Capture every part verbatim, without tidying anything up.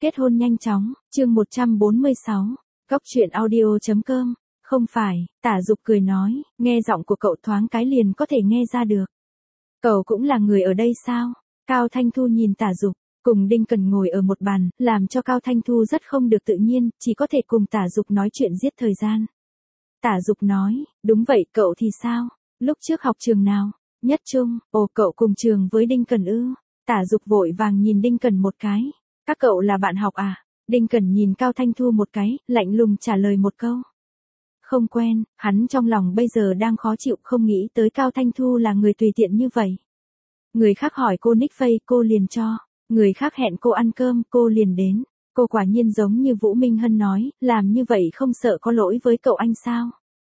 Kết hôn nhanh chóng, chương một trăm bốn mươi sáu, Cóc truyện audio chấm com. Không phải, Tả Dục cười nói, nghe giọng của cậu thoáng cái liền có thể nghe ra được. Cậu cũng là người ở đây sao? Cao Thanh Thu nhìn Tả Dục, cùng Đinh Cần ngồi ở một bàn, làm cho Cao Thanh Thu rất không được tự nhiên, chỉ có thể cùng Tả Dục nói chuyện giết thời gian. Tả Dục nói, đúng vậy, cậu thì sao? Lúc trước học trường nào? Nhất trung, ồ cậu cùng trường với Đinh Cần ư? Tả Dục vội vàng nhìn Đinh Cần một cái. Các cậu là bạn học à? Đinh Cần nhìn Cao Thanh Thu một cái, lạnh lùng trả lời một câu. Không quen, hắn trong lòng bây giờ đang khó chịu, không nghĩ tới Cao Thanh Thu là người tùy tiện như vậy. Người khác hỏi cô nick face cô liền cho, người khác hẹn cô ăn cơm cô liền đến. Cô quả nhiên giống như Vũ Minh Hân nói, làm như vậy không sợ có lỗi với cậu anh sao?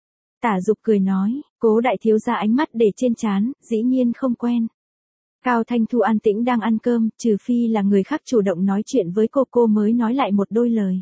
Tả Dục cười nói, Cố đại thiếu gia ánh mắt để trên trán, dĩ nhiên không quen. Cao Thanh Thu an tĩnh đang ăn cơm, trừ phi là người khác chủ động nói chuyện với cô cô mới nói lại một đôi lời.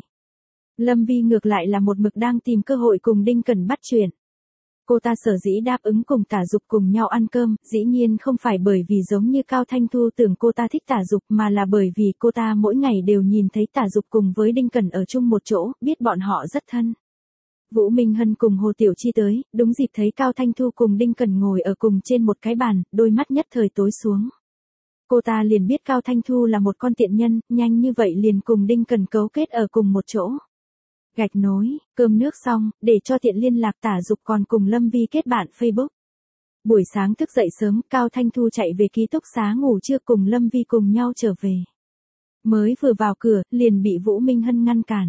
Lâm Vi ngược lại là một mực đang tìm cơ hội cùng Đinh Cần bắt chuyện. Cô ta sở dĩ đáp ứng cùng Tả Dục cùng nhau ăn cơm, dĩ nhiên không phải bởi vì giống như Cao Thanh Thu tưởng cô ta thích Tả Dục mà là bởi vì cô ta mỗi ngày đều nhìn thấy Tả Dục cùng với Đinh Cần ở chung một chỗ, biết bọn họ rất thân. Vũ Minh Hân cùng Hồ Tiểu Chi tới, đúng dịp thấy Cao Thanh Thu cùng Đinh Cần ngồi ở cùng trên một cái bàn, đôi mắt nhất thời tối xuống. Cô ta liền biết Cao Thanh Thu là một con tiện nhân, nhanh như vậy liền cùng Đinh Cần cấu kết ở cùng một chỗ. Gạch nối, cơm nước xong, để cho tiện liên lạc Tả Dục còn cùng Lâm Vi kết bạn Facebook. Buổi sáng thức dậy sớm, Cao Thanh Thu chạy về ký túc xá ngủ trưa cùng Lâm Vi cùng nhau trở về. Mới vừa vào cửa, liền bị Vũ Minh Hân ngăn cản.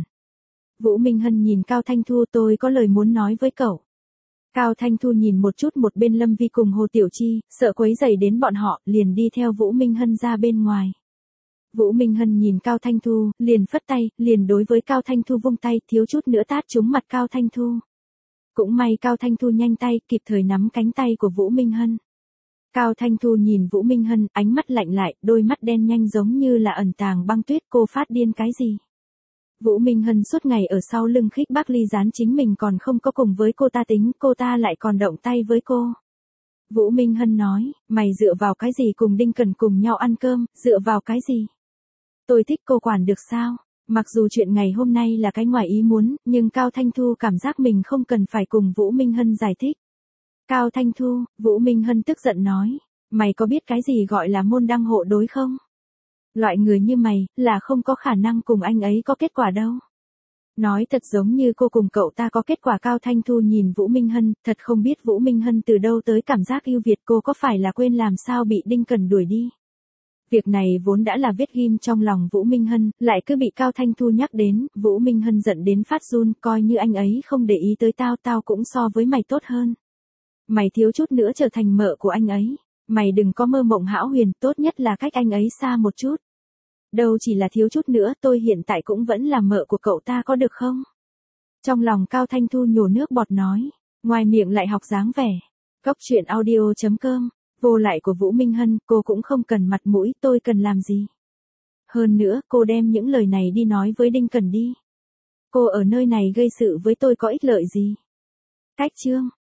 Vũ Minh Hân nhìn Cao Thanh Thu, tôi có lời muốn nói với cậu. Cao Thanh Thu nhìn một chút một bên Lâm Vi cùng Hồ Tiểu Chi, sợ quấy rầy đến bọn họ, liền đi theo Vũ Minh Hân ra bên ngoài. Vũ Minh Hân nhìn Cao Thanh Thu, liền phất tay, liền đối với Cao Thanh Thu vung tay, thiếu chút nữa tát trúng mặt Cao Thanh Thu. Cũng may Cao Thanh Thu nhanh tay, kịp thời nắm cánh tay của Vũ Minh Hân. Cao Thanh Thu nhìn Vũ Minh Hân, ánh mắt lạnh lại, đôi mắt đen nhanh giống như là ẩn tàng băng tuyết, cô phát điên cái gì? Vũ Minh Hân suốt ngày ở sau lưng khích bác ly gián chính mình còn không có cùng với cô ta tính, cô ta lại còn động tay với cô. Vũ Minh Hân nói, mày dựa vào cái gì cùng Đinh Cần cùng nhau ăn cơm, dựa vào cái gì? Tôi thích cô quản được sao? Mặc dù chuyện ngày hôm nay là cái ngoài ý muốn, nhưng Cao Thanh Thu cảm giác mình không cần phải cùng Vũ Minh Hân giải thích. Cao Thanh Thu, Vũ Minh Hân tức giận nói, mày có biết cái gì gọi là môn đăng hộ đối không? Loại người như mày, là không có khả năng cùng anh ấy có kết quả đâu. Nói thật giống như cô cùng cậu ta có kết quả. Cao Thanh Thu nhìn Vũ Minh Hân, thật không biết Vũ Minh Hân từ đâu tới cảm giác yêu Việt, cô có phải là quên làm sao bị Đinh Cần đuổi đi. Việc này vốn đã là vết ghim trong lòng Vũ Minh Hân, lại cứ bị Cao Thanh Thu nhắc đến, Vũ Minh Hân giận đến phát run, coi như anh ấy không để ý tới tao, tao cũng so với mày tốt hơn. Mày thiếu chút nữa trở thành mợ của anh ấy. Mày đừng có mơ mộng hão huyền, tốt nhất là cách anh ấy xa một chút. Đâu chỉ là thiếu chút nữa, tôi hiện tại cũng vẫn là mợ của cậu ta có được không? Trong lòng Cao Thanh Thu nhổ nước bọt nói, ngoài miệng lại học dáng vẻ. Cóc truyện audio chấm com, vô lại của Vũ Minh Hân, cô cũng không cần mặt mũi, tôi cần làm gì? Hơn nữa, cô đem những lời này đi nói với Đinh Cần đi. Cô ở nơi này gây sự với tôi có ích lợi gì? Cách chương.